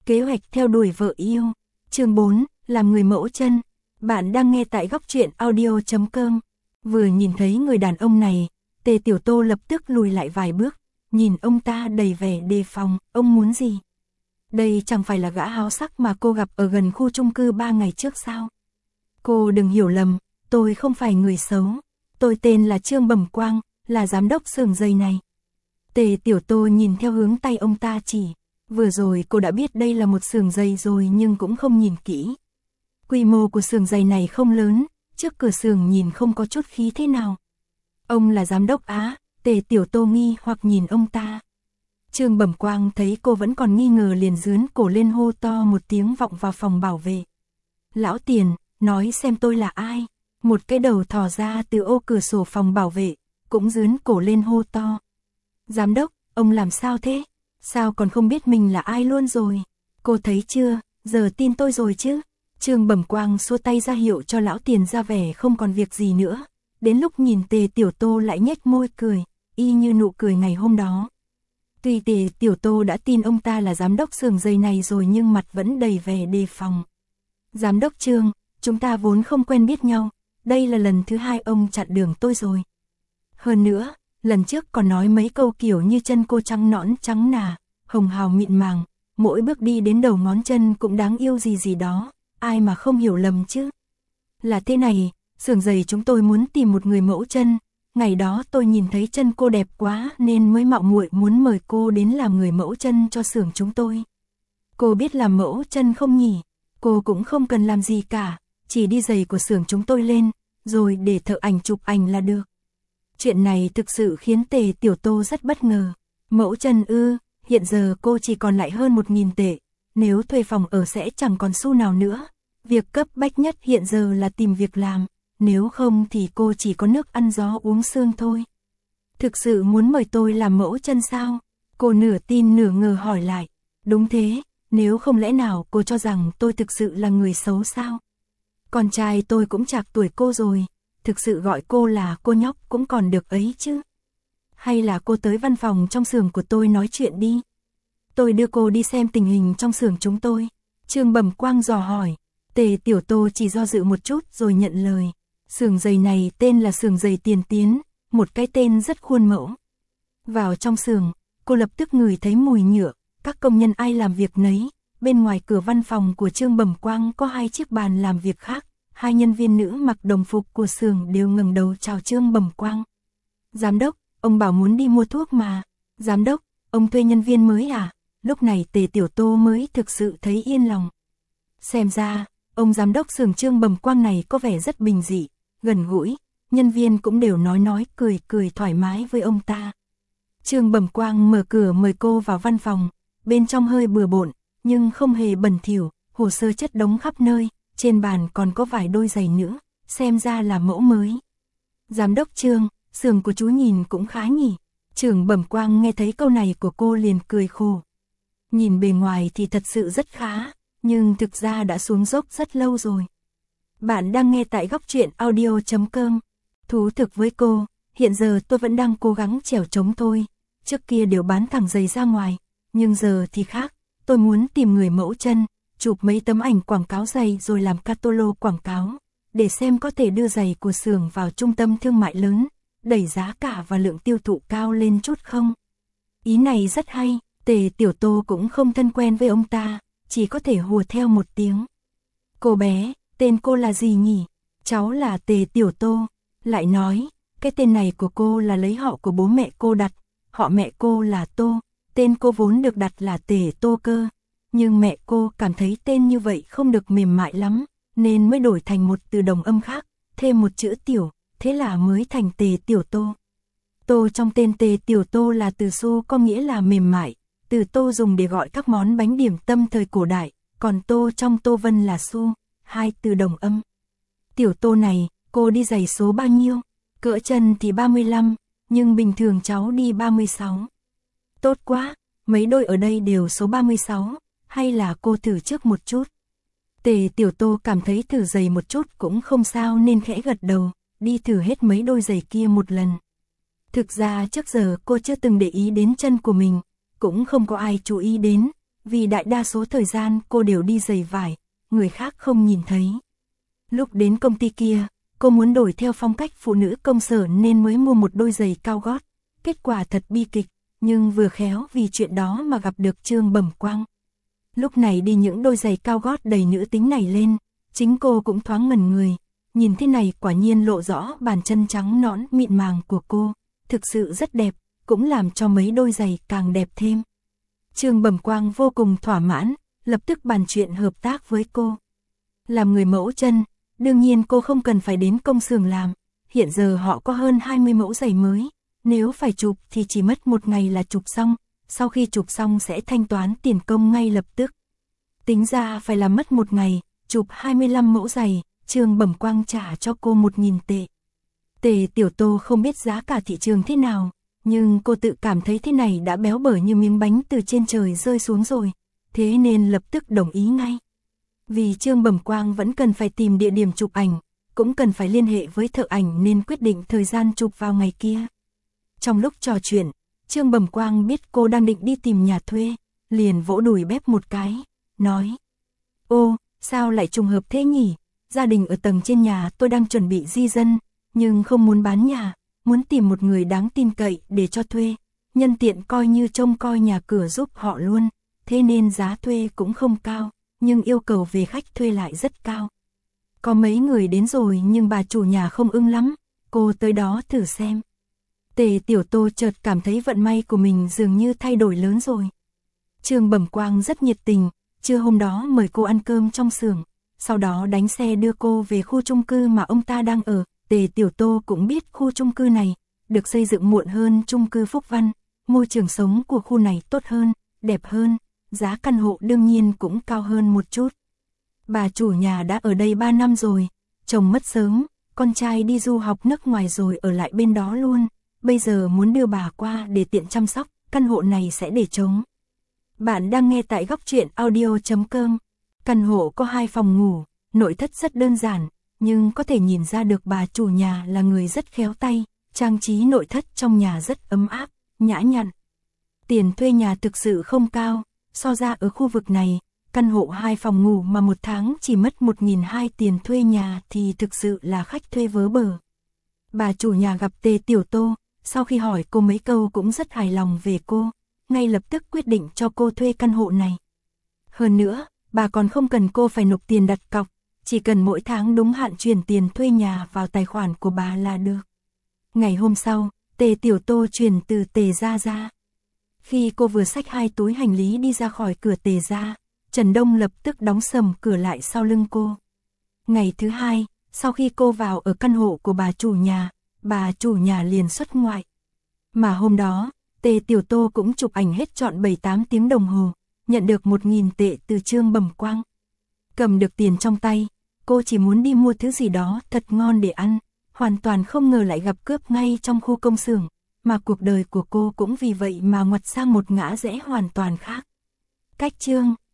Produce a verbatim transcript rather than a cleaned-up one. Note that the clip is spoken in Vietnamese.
Kế hoạch theo đuổi vợ yêu. Chương bốn, làm người mẫu chân. Bạn đang nghe tại góc truyện audio chấm com. Vừa nhìn thấy người đàn ông này, Tề Tiểu Tô lập tức lùi lại vài bước, nhìn ông ta đầy vẻ đề phòng, ông muốn gì? Đây chẳng phải là gã háo sắc mà cô gặp ở gần khu chung cư ba ngày trước sao? Cô đừng hiểu lầm, tôi không phải người xấu. Tôi tên là Trương Bẩm Quang, là giám đốc xưởng giày này. Tề Tiểu Tô nhìn theo hướng tay ông ta chỉ. Vừa rồi cô đã biết đây là một xưởng giày rồi nhưng cũng không nhìn kỹ. Quy mô của xưởng giày này không lớn, trước cửa xưởng nhìn không có chút khí thế nào. Ông là giám đốc á? Tề Tiểu Tô nghi hoặc nhìn ông ta. Trương Bẩm Quang thấy cô vẫn còn nghi ngờ liền dướn cổ lên hô to một tiếng vọng vào phòng bảo vệ. Lão Tiền, nói xem tôi là ai? Một cái đầu thò ra từ ô cửa sổ phòng bảo vệ, cũng dướn cổ lên hô to. Giám đốc, ông làm sao thế? Sao còn không biết mình là ai luôn rồi? Cô thấy chưa, giờ tin tôi rồi chứ? Trương Bẩm Quang xua tay ra hiệu cho Lão Tiền ra vẻ không còn việc gì nữa. Đến lúc nhìn Tề Tiểu Tô lại nhếch môi cười, y như nụ cười ngày hôm đó. Tuy Tề Tiểu Tô đã tin ông ta là giám đốc xưởng giày này rồi nhưng mặt vẫn đầy vẻ đề phòng. Giám đốc Trương, chúng ta vốn không quen biết nhau, đây là lần thứ hai ông chặn đường tôi rồi. Hơn nữa, lần trước còn nói mấy câu kiểu như chân cô trắng nõn trắng nà, hồng hào mịn màng, mỗi bước đi đến đầu ngón chân cũng đáng yêu gì gì đó, ai mà không hiểu lầm chứ. Là thế này, xưởng giày chúng tôi muốn tìm một người mẫu chân, ngày đó tôi nhìn thấy chân cô đẹp quá nên mới mạo muội muốn mời cô đến làm người mẫu chân cho xưởng chúng tôi. Cô biết làm mẫu chân không nhỉ? Cô cũng không cần làm gì cả, chỉ đi giày của xưởng chúng tôi lên, rồi để thợ ảnh chụp ảnh là được. Chuyện này thực sự khiến Tề Tiểu Tô rất bất ngờ. Mẫu chân ư, hiện giờ cô chỉ còn lại hơn một nghìn tệ, nếu thuê phòng ở sẽ chẳng còn xu nào nữa. Việc cấp bách nhất hiện giờ là tìm việc làm, nếu không thì cô chỉ có nước ăn gió uống sương thôi. Thực sự muốn mời tôi làm mẫu chân sao? Cô nửa tin nửa ngờ hỏi lại. Đúng thế, nếu không lẽ nào cô cho rằng tôi thực sự là người xấu sao? Con trai tôi cũng chạc tuổi cô rồi, thực sự gọi cô là cô nhóc cũng còn được ấy chứ. Hay là cô tới văn phòng trong xưởng của tôi nói chuyện đi. Tôi đưa cô đi xem tình hình trong xưởng chúng tôi. Trương Bẩm Quang dò hỏi. Tề Tiểu Tô chỉ do dự một chút rồi nhận lời. Xưởng giày này tên là xưởng giày Tiền Tiến, một cái tên rất khuôn mẫu. Vào trong xưởng, cô lập tức ngửi thấy mùi nhựa, các công nhân ai làm việc nấy. Bên ngoài cửa văn phòng của Trương Bẩm Quang có hai chiếc bàn làm việc khác, hai nhân viên nữ mặc đồng phục của xưởng đều ngẩng đầu chào Trương Bẩm Quang. Giám đốc, ông bảo muốn đi mua thuốc mà. Giám đốc, ông thuê nhân viên mới à? Lúc này Tề Tiểu Tô mới thực sự thấy yên lòng. Xem ra, ông giám đốc xưởng Trương Bẩm Quang này có vẻ rất bình dị, gần gũi, nhân viên cũng đều nói nói cười cười thoải mái với ông ta. Trương Bẩm Quang mở cửa mời cô vào văn phòng, bên trong hơi bừa bộn, nhưng không hề bẩn thỉu, hồ sơ chất đống khắp nơi, trên bàn còn có vài đôi giày nữa, xem ra là mẫu mới. Giám đốc Trương, xưởng của chú nhìn cũng khá nhỉ. Trương Bẩm Quang nghe thấy câu này của cô liền cười khổ. Nhìn bề ngoài thì thật sự rất khá, nhưng thực ra đã xuống dốc rất lâu rồi. Bạn đang nghe tại góc truyện audio chấm com. Thú thực với cô, hiện giờ tôi vẫn đang cố gắng trèo trống thôi. Trước kia đều bán thẳng giày ra ngoài, nhưng giờ thì khác. Tôi muốn tìm người mẫu chân, chụp mấy tấm ảnh quảng cáo giày rồi làm catalog quảng cáo, để xem có thể đưa giày của xưởng vào trung tâm thương mại lớn, đẩy giá cả và lượng tiêu thụ cao lên chút không? Ý này rất hay, Tề Tiểu Tô cũng không thân quen với ông ta, chỉ có thể hùa theo một tiếng. Cô bé, tên cô là gì nhỉ? Cháu là Tề Tiểu Tô. Lại nói, cái tên này của cô là lấy họ của bố mẹ cô đặt, họ mẹ cô là Tô, tên cô vốn được đặt là Tề Tô cơ. Nhưng mẹ cô cảm thấy tên như vậy không được mềm mại lắm, nên mới đổi thành một từ đồng âm khác, thêm một chữ tiểu, thế là mới thành Tề Tiểu Tô. Tô trong tên Tề Tiểu Tô là từ xu có nghĩa là mềm mại, từ Tô dùng để gọi các món bánh điểm tâm thời cổ đại, còn Tô trong Tô Vân là xu, hai từ đồng âm. Tiểu Tô này, cô đi giày số bao nhiêu? Cỡ chân thì ba mươi lăm, nhưng bình thường cháu đi ba mươi sáu. Tốt quá, mấy đôi ở đây đều số ba mươi sáu, hay là cô thử trước một chút? Tề Tiểu Tô cảm thấy thử giày một chút cũng không sao nên khẽ gật đầu, đi thử hết mấy đôi giày kia một lần. Thực ra trước giờ cô chưa từng để ý đến chân của mình, cũng không có ai chú ý đến, vì đại đa số thời gian cô đều đi giày vải, người khác không nhìn thấy. Lúc đến công ty kia, cô muốn đổi theo phong cách phụ nữ công sở nên mới mua một đôi giày cao gót. Kết quả thật bi kịch, nhưng vừa khéo vì chuyện đó mà gặp được Trương Bẩm Quang. Lúc này đi những đôi giày cao gót đầy nữ tính này lên, chính cô cũng thoáng ngẩn người. Nhìn thế này quả nhiên lộ rõ bàn chân trắng nõn mịn màng của cô, thực sự rất đẹp, cũng làm cho mấy đôi giày càng đẹp thêm. Trương Bẩm Quang vô cùng thỏa mãn, lập tức bàn chuyện hợp tác với cô. Làm người mẫu chân, đương nhiên cô không cần phải đến công xưởng làm, hiện giờ họ có hơn hai mươi mẫu giày mới, nếu phải chụp thì chỉ mất một ngày là chụp xong, sau khi chụp xong sẽ thanh toán tiền công ngay lập tức. Tính ra phải làm mất một ngày, chụp hai mươi lăm mẫu giày, Trương Bẩm Quang trả cho cô một nghìn tệ. Tề Tiểu Tô không biết giá cả thị trường thế nào, nhưng cô tự cảm thấy thế này đã béo bở như miếng bánh từ trên trời rơi xuống rồi, thế nên lập tức đồng ý ngay. Vì Trương Bẩm Quang vẫn cần phải tìm địa điểm chụp ảnh, cũng cần phải liên hệ với thợ ảnh nên quyết định thời gian chụp vào ngày kia. Trong lúc trò chuyện, Trương Bẩm Quang biết cô đang định đi tìm nhà thuê, liền vỗ đùi bép một cái, nói: "Ô, sao lại trùng hợp thế nhỉ? Gia đình ở tầng trên nhà tôi đang chuẩn bị di dân, nhưng không muốn bán nhà, muốn tìm một người đáng tin cậy để cho thuê, nhân tiện coi như trông coi nhà cửa giúp họ luôn, thế nên giá thuê cũng không cao, nhưng yêu cầu về khách thuê lại rất cao. Có mấy người đến rồi nhưng bà chủ nhà không ưng lắm, cô tới đó thử xem." Tề Tiểu Tô chợt cảm thấy vận may của mình dường như thay đổi lớn rồi. Trương Bẩm Quang rất nhiệt tình, trưa hôm đó mời cô ăn cơm trong xưởng, sau đó đánh xe đưa cô về khu chung cư mà ông ta đang ở. Tề Tiểu Tô cũng biết khu chung cư này được xây dựng muộn hơn chung cư Phúc Văn, môi trường sống của khu này tốt hơn, đẹp hơn, giá căn hộ đương nhiên cũng cao hơn một chút. Bà chủ nhà đã ở đây ba năm rồi, chồng mất sớm, con trai đi du học nước ngoài rồi ở lại bên đó luôn, bây giờ muốn đưa bà qua để tiện chăm sóc, căn hộ này sẽ để trống. Bạn đang nghe tại góc truyện audio chấm com. Căn hộ có hai phòng ngủ, nội thất rất đơn giản, nhưng có thể nhìn ra được bà chủ nhà là người rất khéo tay, trang trí nội thất trong nhà rất ấm áp, nhã nhặn. Tiền thuê nhà thực sự không cao, so ra ở khu vực này, căn hộ hai phòng ngủ mà một tháng chỉ mất một nghìn hai trăm tiền thuê nhà thì thực sự là khách thuê vớ bờ. Bà chủ nhà gặp Tề Tiểu Tô, sau khi hỏi cô mấy câu cũng rất hài lòng về cô, ngay lập tức quyết định cho cô thuê căn hộ này. Hơn nữa, bà còn không cần cô phải nộp tiền đặt cọc, chỉ cần mỗi tháng đúng hạn chuyển tiền thuê nhà vào tài khoản của bà là được. Ngày hôm sau, Tề Tiểu Tô chuyển từ Tề gia ra. Khi cô vừa xách hai túi hành lý đi ra khỏi cửa Tề gia, Trần Đông lập tức đóng sầm cửa lại sau lưng cô. Ngày thứ hai, sau khi cô vào ở căn hộ của bà chủ nhà, bà chủ nhà liền xuất ngoại. Mà hôm đó, Tề Tiểu Tô cũng chụp ảnh hết trọn bảy tám tiếng đồng hồ, nhận được một nghìn tệ từ Trương Bẩm Quang. Cầm được tiền trong tay, cô chỉ muốn đi mua thứ gì đó thật ngon để ăn, hoàn toàn không ngờ lại gặp cướp ngay trong khu công xưởng, mà cuộc đời của cô cũng vì vậy mà ngoặt sang một ngã rẽ hoàn toàn khác. Cách chương